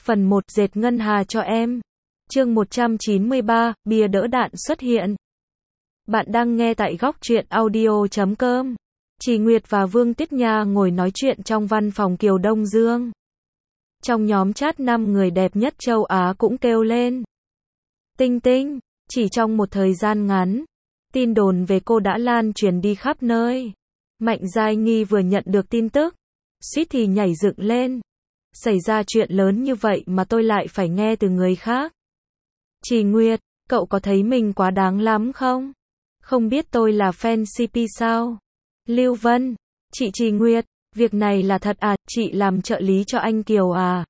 Phần 1 dệt ngân hà cho em. Chương 193, bia đỡ đạn xuất hiện. Bạn đang nghe tại góc truyện audio.com. Trì Nguyệt và Vương Tiết Nha ngồi nói chuyện trong văn phòng Kiều Đông Dương. Trong nhóm chat 5 người đẹp nhất châu Á cũng kêu lên. Tinh tinh, chỉ trong một thời gian ngắn, tin đồn về cô đã lan truyền đi khắp nơi. Mạnh Giai Nghi vừa nhận được tin tức, suýt thì nhảy dựng lên. Xảy ra chuyện lớn như vậy mà tôi lại phải nghe từ người khác. Trì Nguyệt, cậu có thấy mình quá đáng lắm không? Không biết tôi là fan CP sao? Lưu Vân, chị Trì Nguyệt, việc này là thật à, chị làm trợ lý cho anh Kiều à?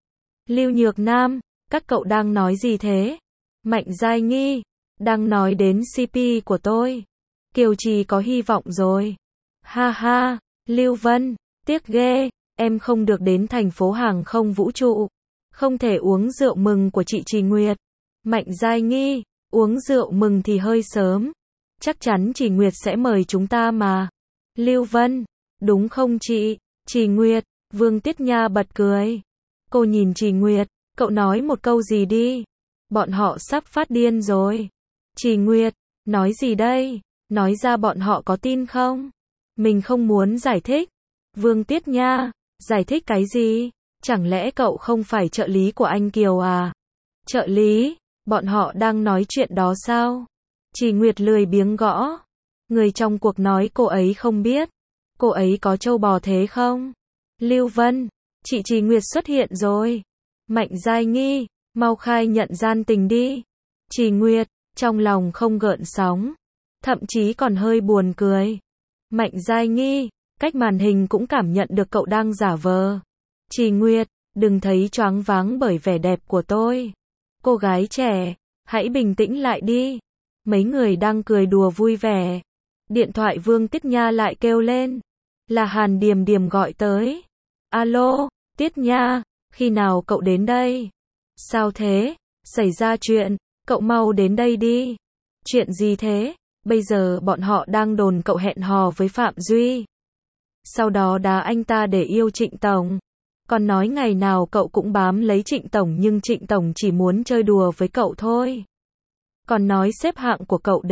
Lưu Nhược Nam, các cậu đang nói gì thế? Mạnh Giai Nghi, đang nói đến CP của tôi. Kiều Trì có hy vọng rồi. Ha ha, Lưu Vân, tiếc ghê, em không được đến thành phố hàng không vũ trụ. Không thể uống rượu mừng của chị Trì Nguyệt. Mạnh Giai Nghi, uống rượu mừng thì hơi sớm. Chắc chắn Trì Nguyệt sẽ mời chúng ta mà. Lưu Vân, đúng không chị? Trì Nguyệt, Vương Tiết Nha bật cười. Cô nhìn Trì Nguyệt, cậu nói một câu gì đi. Bọn họ sắp phát điên rồi. Trì Nguyệt, nói gì đây? Nói ra bọn họ có tin không? Mình không muốn giải thích. Vương Tiết Nha, giải thích cái gì? Chẳng lẽ cậu không phải trợ lý của anh Kiều à? Trợ lý? Bọn họ đang nói chuyện đó sao? Trì Nguyệt lười biếng gõ. Người trong cuộc nói cô ấy không biết. Cô ấy có trâu bò thế không? Lưu Vân, chị Trì Nguyệt xuất hiện rồi. Mạnh Giai Nghi, mau khai nhận gian tình đi. Trì Nguyệt, trong lòng không gợn sóng. Thậm chí còn hơi buồn cười. Mạnh Giai Nghi, cách màn hình cũng cảm nhận được cậu đang giả vờ. Trì Nguyệt, đừng thấy choáng váng bởi vẻ đẹp của tôi. Cô gái trẻ, hãy bình tĩnh lại đi. Mấy người đang cười đùa vui vẻ. Điện thoại Vương Tiết Nha lại kêu lên. Là Hàn Điềm Điềm gọi tới. Alo, Tiết Nha, khi nào cậu đến đây? Sao thế? Xảy ra chuyện, cậu mau đến đây đi. Chuyện gì thế? Bây giờ bọn họ đang đồn cậu hẹn hò với Phạm Duy. Sau đó đá anh ta để yêu Trịnh Tổng. Còn nói ngày nào cậu cũng bám lấy Trịnh Tổng nhưng Trịnh Tổng chỉ muốn chơi đùa với cậu thôi. Còn nói xếp hạng của cậu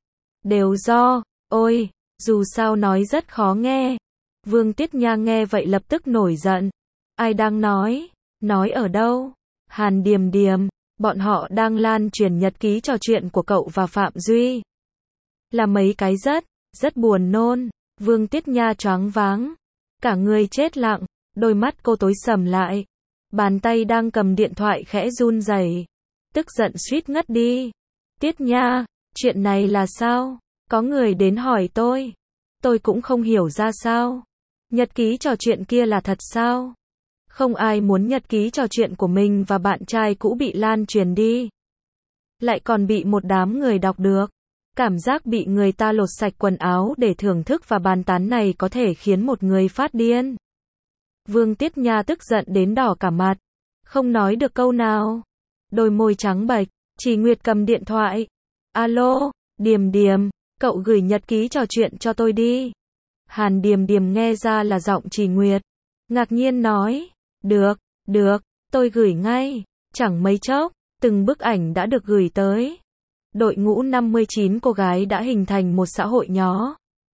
đều do, ôi, dù sao nói rất khó nghe. Vương Tiết Nha nghe vậy lập tức nổi giận. Ai đang nói? Nói ở đâu? Hàn Điềm Điềm, bọn họ đang lan truyền nhật ký trò chuyện của cậu và Phạm Duy. Là mấy cái rất buồn nôn. Vương Tiết Nha choáng váng. Cả người chết lặng, đôi mắt cô tối sầm lại. Bàn tay đang cầm điện thoại khẽ run rẩy. Tức giận suýt ngất đi. Tiết Nha, chuyện này là sao? Có người đến hỏi tôi. Tôi cũng không hiểu ra sao. Nhật ký trò chuyện kia là thật sao? Không ai muốn nhật ký trò chuyện của mình và bạn trai cũ bị lan truyền đi. Lại còn bị một đám người đọc được. Cảm giác bị người ta lột sạch quần áo để thưởng thức và bàn tán này có thể khiến một người phát điên. Vương Tiết Nha tức giận đến đỏ cả mặt. Không nói được câu nào. Đôi môi trắng bệch. Trì Nguyệt cầm điện thoại. Alo, Điềm Điềm, cậu gửi nhật ký trò chuyện cho tôi đi. Hàn Điềm Điềm nghe ra là giọng Trì Nguyệt. Ngạc nhiên nói. Được, tôi gửi ngay. Chẳng mấy chốc, từng bức ảnh đã được gửi tới. Đội ngũ 59 cô gái đã hình thành một xã hội nhỏ.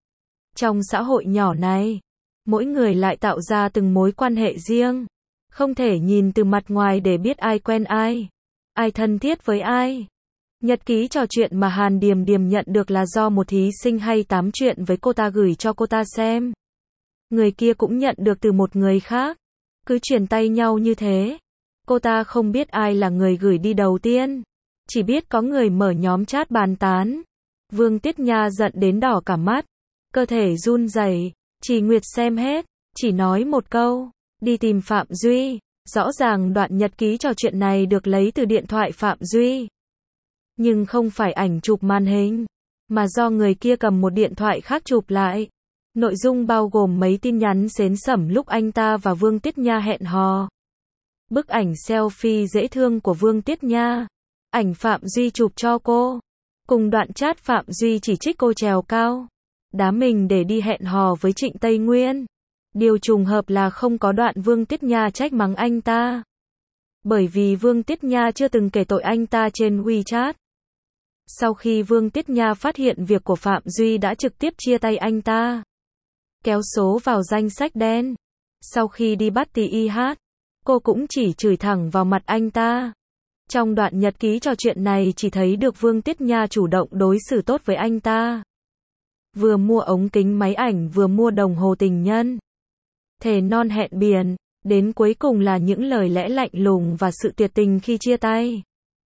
Trong xã hội nhỏ này, mỗi người lại tạo ra từng mối quan hệ riêng. Không thể nhìn từ mặt ngoài để biết ai quen ai thân thiết với ai. Nhật ký trò chuyện mà Hàn Điềm Điềm nhận được là do một thí sinh hay tám chuyện với cô ta gửi cho cô ta xem. Người kia cũng nhận được từ một người khác. Cứ truyền tay nhau như thế. Cô ta không biết ai là người gửi đi đầu tiên. Chỉ biết có người mở nhóm chat bàn tán. Vương Tiết Nha giận đến đỏ cả mắt. Cơ thể run rẩy. Trì Nguyệt xem hết. Chỉ nói một câu. Đi tìm Phạm Duy. Rõ ràng đoạn nhật ký trò chuyện này được lấy từ điện thoại Phạm Duy. Nhưng không phải ảnh chụp màn hình. Mà do người kia cầm một điện thoại khác chụp lại. Nội dung bao gồm mấy tin nhắn xến xẩm lúc anh ta và Vương Tiết Nha hẹn hò. Bức ảnh selfie dễ thương của Vương Tiết Nha. Ảnh Phạm Duy chụp cho cô. Cùng đoạn chat Phạm Duy chỉ trích cô trèo cao. Đá mình để đi hẹn hò với Trịnh Tây Nguyên. Điều trùng hợp là không có đoạn Vương Tiết Nha trách mắng anh ta. Bởi vì Vương Tiết Nha chưa từng kể tội anh ta trên WeChat. Sau khi Vương Tiết Nha phát hiện việc của Phạm Duy đã trực tiếp chia tay anh ta, kéo số vào danh sách đen. Sau khi đi bắt thì IH, cô cũng chỉ chửi thẳng vào mặt anh ta. Trong đoạn nhật ký trò chuyện này chỉ thấy được Vương Tiết Nha chủ động đối xử tốt với anh ta. Vừa mua ống kính máy ảnh vừa mua đồng hồ tình nhân. Thề non hẹn biển, đến cuối cùng là những lời lẽ lạnh lùng và sự tuyệt tình khi chia tay.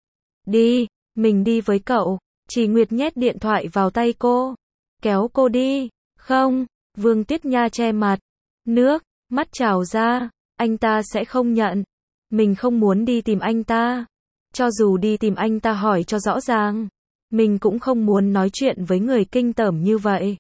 Đi, mình đi với cậu. Trì Nguyệt nhét điện thoại vào tay cô, kéo cô đi. Không, Vương Tiết Nha che mặt, nước mắt trào ra, anh ta sẽ không nhận. Mình không muốn đi tìm anh ta. Cho dù đi tìm anh ta hỏi cho rõ ràng, mình cũng không muốn nói chuyện với người kinh tởm như vậy.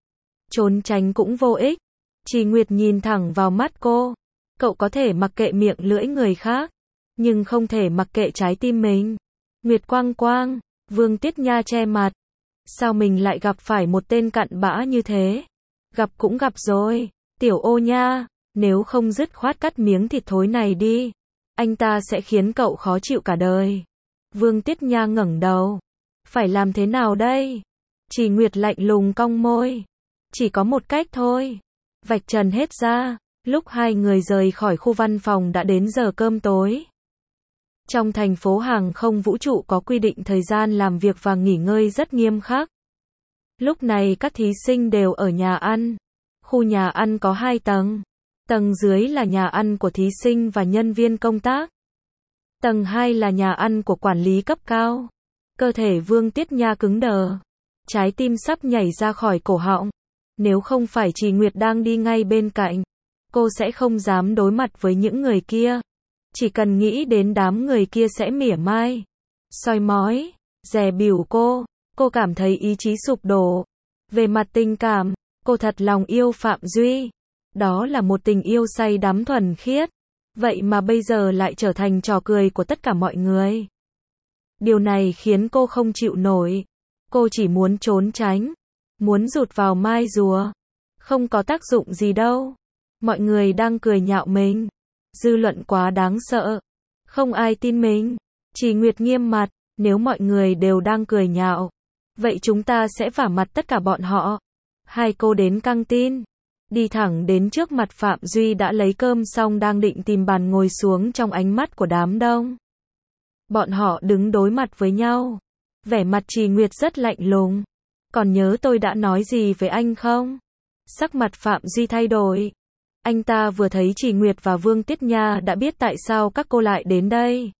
Trốn tránh cũng vô ích. Trì Nguyệt nhìn thẳng vào mắt cô. Cậu có thể mặc kệ miệng lưỡi người khác, nhưng không thể mặc kệ trái tim mình. Nguyệt Quang Quang, Vương Tiết Nha che mặt. Sao mình lại gặp phải một tên cặn bã như thế? Gặp cũng gặp rồi, Tiểu Ô nha, nếu không dứt khoát cắt miếng thịt thối này đi, anh ta sẽ khiến cậu khó chịu cả đời. Vương Tiết Nha ngẩng đầu. Phải làm thế nào đây? Trì Nguyệt lạnh lùng cong môi. Chỉ có một cách thôi. Vạch trần hết ra. Lúc hai người rời khỏi khu văn phòng đã đến giờ cơm tối. Trong thành phố hàng không vũ trụ có quy định thời gian làm việc và nghỉ ngơi rất nghiêm khắc. Lúc này các thí sinh đều ở nhà ăn. Khu nhà ăn có 2 tầng. Tầng dưới là nhà ăn của thí sinh và nhân viên công tác. Tầng 2 là nhà ăn của quản lý cấp cao. Cơ thể Vương Tiết Nha cứng đờ. Trái tim sắp nhảy ra khỏi cổ họng. Nếu không phải Trì Nguyệt đang đi ngay bên cạnh, cô sẽ không dám đối mặt với những người kia. Chỉ cần nghĩ đến đám người kia sẽ mỉa mai, soi mói, dè bỉu cô cảm thấy ý chí sụp đổ. Về mặt tình cảm, cô thật lòng yêu Phạm Duy. Đó là một tình yêu say đắm thuần khiết. Vậy mà bây giờ lại trở thành trò cười của tất cả mọi người. Điều này khiến cô không chịu nổi. Cô chỉ muốn trốn tránh, muốn rụt vào mai rùa. Không có tác dụng gì đâu. Mọi người đang cười nhạo mình. Dư luận quá đáng sợ. Không ai tin mình. Trì Nguyệt nghiêm mặt. Nếu mọi người đều đang cười nhạo, vậy chúng ta sẽ vả mặt tất cả bọn họ. Hai cô đến căng tin. Đi thẳng đến trước mặt Phạm Duy đã lấy cơm xong đang định tìm bàn ngồi xuống trong ánh mắt của đám đông. Bọn họ đứng đối mặt với nhau. Vẻ mặt Trì Nguyệt rất lạnh lùng. Còn nhớ tôi đã nói gì với anh không? Sắc mặt Phạm Duy thay đổi. Anh ta vừa thấy Trì Nguyệt và Vương Tiết Nha đã biết tại sao các cô lại đến đây.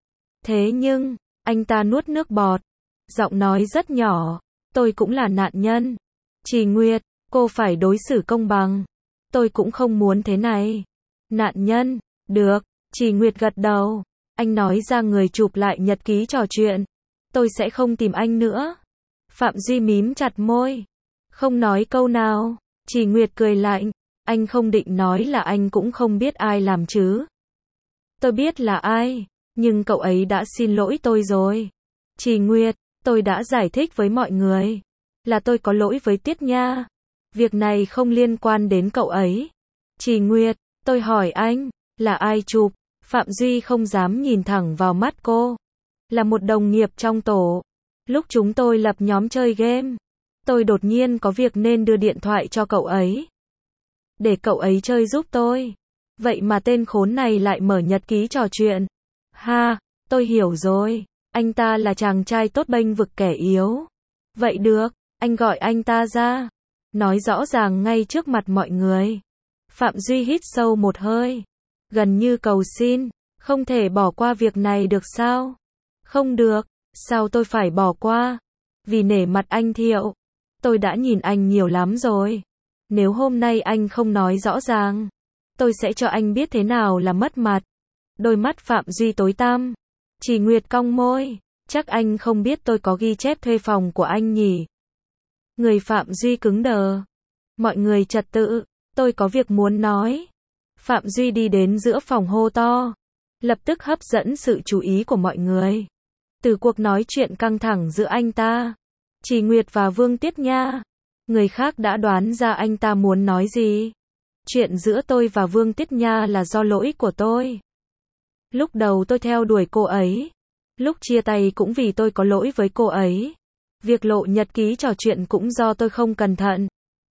Thế nhưng, anh ta nuốt nước bọt. Giọng nói rất nhỏ. Tôi cũng là nạn nhân. Trì Nguyệt, cô phải đối xử công bằng. Tôi cũng không muốn thế này. Nạn nhân, được. Trì Nguyệt gật đầu. Anh nói ra người chụp lại nhật ký trò chuyện. Tôi sẽ không tìm anh nữa. Phạm Duy mím chặt môi. Không nói câu nào. Trì Nguyệt cười lạnh. Anh không định nói là anh cũng không biết ai làm chứ? Tôi biết là ai, nhưng cậu ấy đã xin lỗi tôi rồi. Trì Nguyệt, tôi đã giải thích với mọi người. Là tôi có lỗi với Tiết Nha. Việc này không liên quan đến cậu ấy. Trì Nguyệt, tôi hỏi anh, là ai chụp? Phạm Duy không dám nhìn thẳng vào mắt cô. Là một đồng nghiệp trong tổ. Lúc chúng tôi lập nhóm chơi game, tôi đột nhiên có việc nên đưa điện thoại cho cậu ấy. Để cậu ấy chơi giúp tôi. Vậy mà tên khốn này lại mở nhật ký trò chuyện. Ha, tôi hiểu rồi. Anh ta là chàng trai tốt bênh vực kẻ yếu. Vậy được, anh gọi anh ta ra. Nói rõ ràng ngay trước mặt mọi người. Phạm Duy hít sâu một hơi. Gần như cầu xin. Không thể bỏ qua việc này được sao? Không được. Sao tôi phải bỏ qua? Vì nể mặt anh Thiệu. Tôi đã nhìn anh nhiều lắm rồi. Nếu hôm nay anh không nói rõ ràng, tôi sẽ cho anh biết thế nào là mất mặt. Đôi mắt Phạm Duy tối tăm. Trì Nguyệt cong môi. Chắc anh không biết tôi có ghi chép thuê phòng của anh nhỉ? Người Phạm Duy cứng đờ. Mọi người trật tự. Tôi có việc muốn nói. Phạm Duy đi đến giữa phòng hô to. Lập tức hấp dẫn sự chú ý của mọi người. Từ cuộc nói chuyện căng thẳng giữa anh ta, Trì Nguyệt và Vương Tiết Nha, người khác đã đoán ra anh ta muốn nói gì. Chuyện giữa tôi và Vương Tiết Nha là do lỗi của tôi. Lúc đầu tôi theo đuổi cô ấy. Lúc chia tay cũng vì tôi có lỗi với cô ấy. Việc lộ nhật ký trò chuyện cũng do tôi không cẩn thận.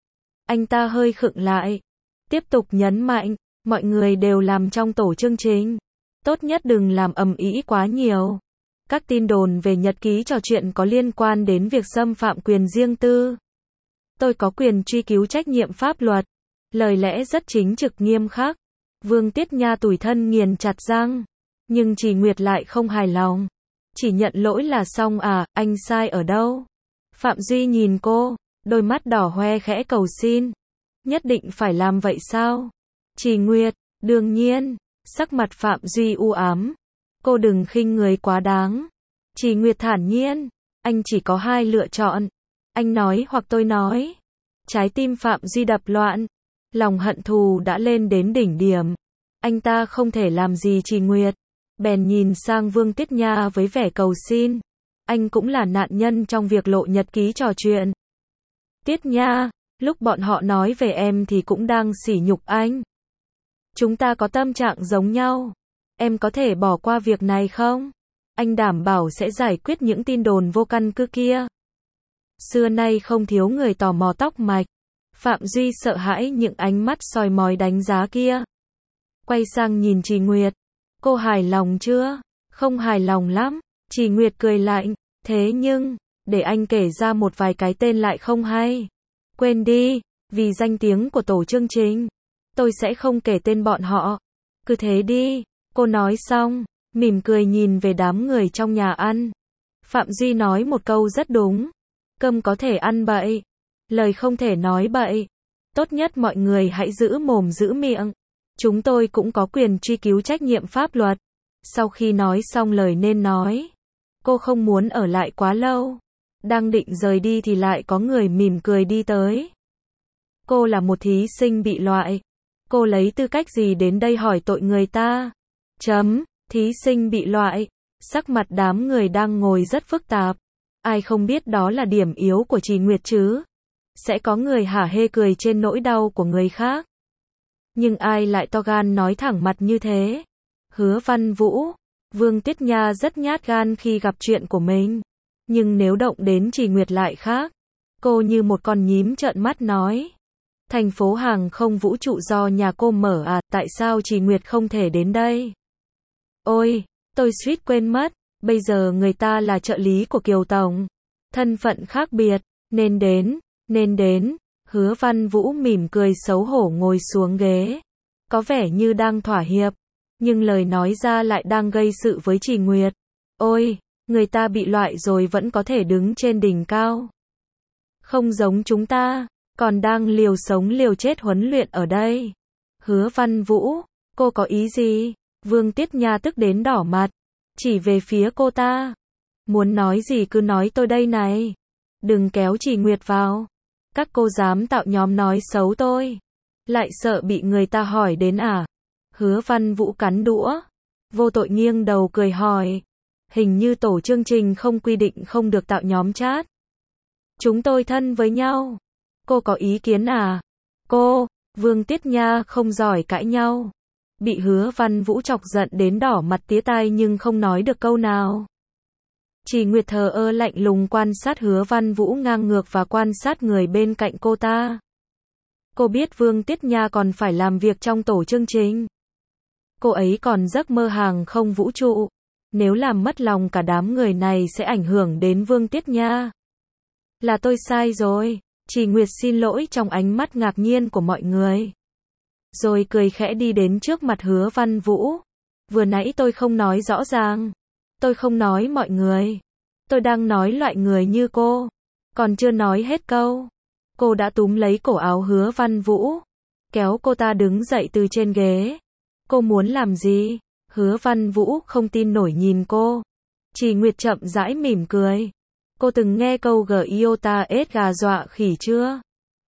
Anh ta hơi khựng lại. Tiếp tục nhấn mạnh, mọi người đều làm trong tổ chương trình. Tốt nhất đừng làm ầm ĩ quá nhiều. Các tin đồn về nhật ký trò chuyện có liên quan đến việc xâm phạm quyền riêng tư. Tôi có quyền truy cứu trách nhiệm pháp luật. Lời lẽ rất chính trực nghiêm khắc. Vương Tiết Nha tủi thân nghiền chặt răng. Nhưng Trì Nguyệt lại không hài lòng. Chỉ nhận lỗi là xong à, anh sai ở đâu? Phạm Duy nhìn cô, đôi mắt đỏ hoe khẽ cầu xin. Nhất định phải làm vậy sao? Trì Nguyệt, đương nhiên. Sắc mặt Phạm Duy u ám. Cô đừng khinh người quá đáng. Trì Nguyệt thản nhiên. Anh chỉ có hai lựa chọn. Anh nói hoặc tôi nói. Trái tim Phạm Duy đập loạn. Lòng hận thù đã lên đến đỉnh điểm. Anh ta không thể làm gì Trì Nguyệt. Bèn nhìn sang Vương Tiết Nha với vẻ cầu xin. Anh cũng là nạn nhân trong việc lộ nhật ký trò chuyện. Tiết Nha, lúc bọn họ nói về em thì cũng đang sỉ nhục anh. Chúng ta có tâm trạng giống nhau. Em có thể bỏ qua việc này không? Anh đảm bảo sẽ giải quyết những tin đồn vô căn cứ kia. Xưa nay không thiếu người tò mò tóc mạch. Phạm Duy sợ hãi những ánh mắt soi mói đánh giá kia. Quay sang nhìn Trì Nguyệt. Cô hài lòng chưa? Không hài lòng lắm. Trì Nguyệt cười lạnh. Thế nhưng, để anh kể ra một vài cái tên lại không hay. Quên đi, vì danh tiếng của tổ chương trình. Tôi sẽ không kể tên bọn họ. Cứ thế đi. Cô nói xong, mỉm cười nhìn về đám người trong nhà ăn. Phạm Duy nói một câu rất đúng. Cơm có thể ăn bậy. Lời không thể nói bậy. Tốt nhất mọi người hãy giữ mồm giữ miệng. Chúng tôi cũng có quyền truy cứu trách nhiệm pháp luật. Sau khi nói xong lời nên nói, cô không muốn ở lại quá lâu. Đang định rời đi thì lại có người mỉm cười đi tới. Cô là một thí sinh bị loại. Cô lấy tư cách gì đến đây hỏi tội người ta? Thí sinh bị loại. Sắc mặt đám người đang ngồi rất phức tạp. Ai không biết đó là điểm yếu của Trì Nguyệt chứ? Sẽ có người hả hê cười trên nỗi đau của người khác. Nhưng ai lại to gan nói thẳng mặt như thế? Hứa Văn Vũ. Vương Tiết Nha rất nhát gan khi gặp chuyện của mình. Nhưng nếu động đến Trì Nguyệt lại khác. Cô như một con nhím trợn mắt nói. Thành phố hàng không vũ trụ do nhà cô mở à, tại sao Trì Nguyệt không thể đến đây? Ôi, tôi suýt quên mất, bây giờ người ta là trợ lý của Kiều Tổng. Thân phận khác biệt, nên đến. Hứa Văn Vũ mỉm cười xấu hổ ngồi xuống ghế. Có vẻ như đang thỏa hiệp, nhưng lời nói ra lại đang gây sự với Trì Nguyệt. Ôi, người ta bị loại rồi vẫn có thể đứng trên đỉnh cao. Không giống chúng ta, còn đang liều sống liều chết huấn luyện ở đây. Hứa Văn Vũ, cô có ý gì? Vương Tiết Nha tức đến đỏ mặt, chỉ về phía cô ta. Muốn nói gì cứ nói tôi đây này. Đừng kéo Trì Nguyệt vào. Các cô dám tạo nhóm nói xấu tôi. Lại sợ bị người ta hỏi đến à? Hứa Văn Vũ cắn đũa. Vô tội nghiêng đầu cười hỏi. Hình như tổ chương trình không quy định không được tạo nhóm chat. Chúng tôi thân với nhau. Cô có ý kiến à? Cô, Vương Tiết Nha không giỏi cãi nhau. Bị Hứa Văn Vũ chọc giận đến đỏ mặt tía tai nhưng không nói được câu nào. Trì Nguyệt thờ ơ lạnh lùng quan sát Hứa Văn Vũ ngang ngược và quan sát người bên cạnh cô ta. Cô biết Vương Tiết Nha còn phải làm việc trong tổ chương trình. Cô ấy còn giấc mơ hàng không vũ trụ. Nếu làm mất lòng cả đám người này sẽ ảnh hưởng đến Vương Tiết Nha. Là tôi sai rồi. Trì Nguyệt xin lỗi trong ánh mắt ngạc nhiên của mọi người. Rồi cười khẽ đi đến trước mặt Hứa Văn Vũ. Vừa nãy tôi không nói rõ ràng. Tôi không nói mọi người. Tôi đang nói loại người như cô. Còn chưa nói hết câu. Cô đã túm lấy cổ áo Hứa Văn Vũ. Kéo cô ta đứng dậy từ trên ghế. Cô muốn làm gì? Hứa Văn Vũ không tin nổi nhìn cô. Trì Nguyệt chậm rãi mỉm cười. Cô từng nghe câu Giota ết gà dọa khỉ chưa?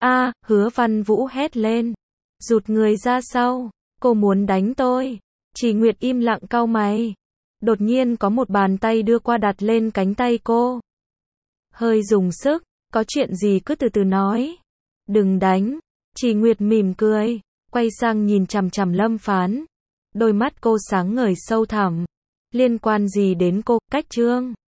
Hứa Văn Vũ hét lên. Rụt người ra sau. Cô muốn đánh tôi. Trì Nguyệt im lặng cau mày. Đột nhiên có một bàn tay đưa qua đặt lên cánh tay cô. Hơi dùng sức. Có chuyện gì cứ từ từ nói. Đừng đánh. Trì Nguyệt mỉm cười. Quay sang nhìn chằm chằm Lâm Phán. Đôi mắt cô sáng ngời sâu thẳm. Liên quan gì đến cô, Cách Trương?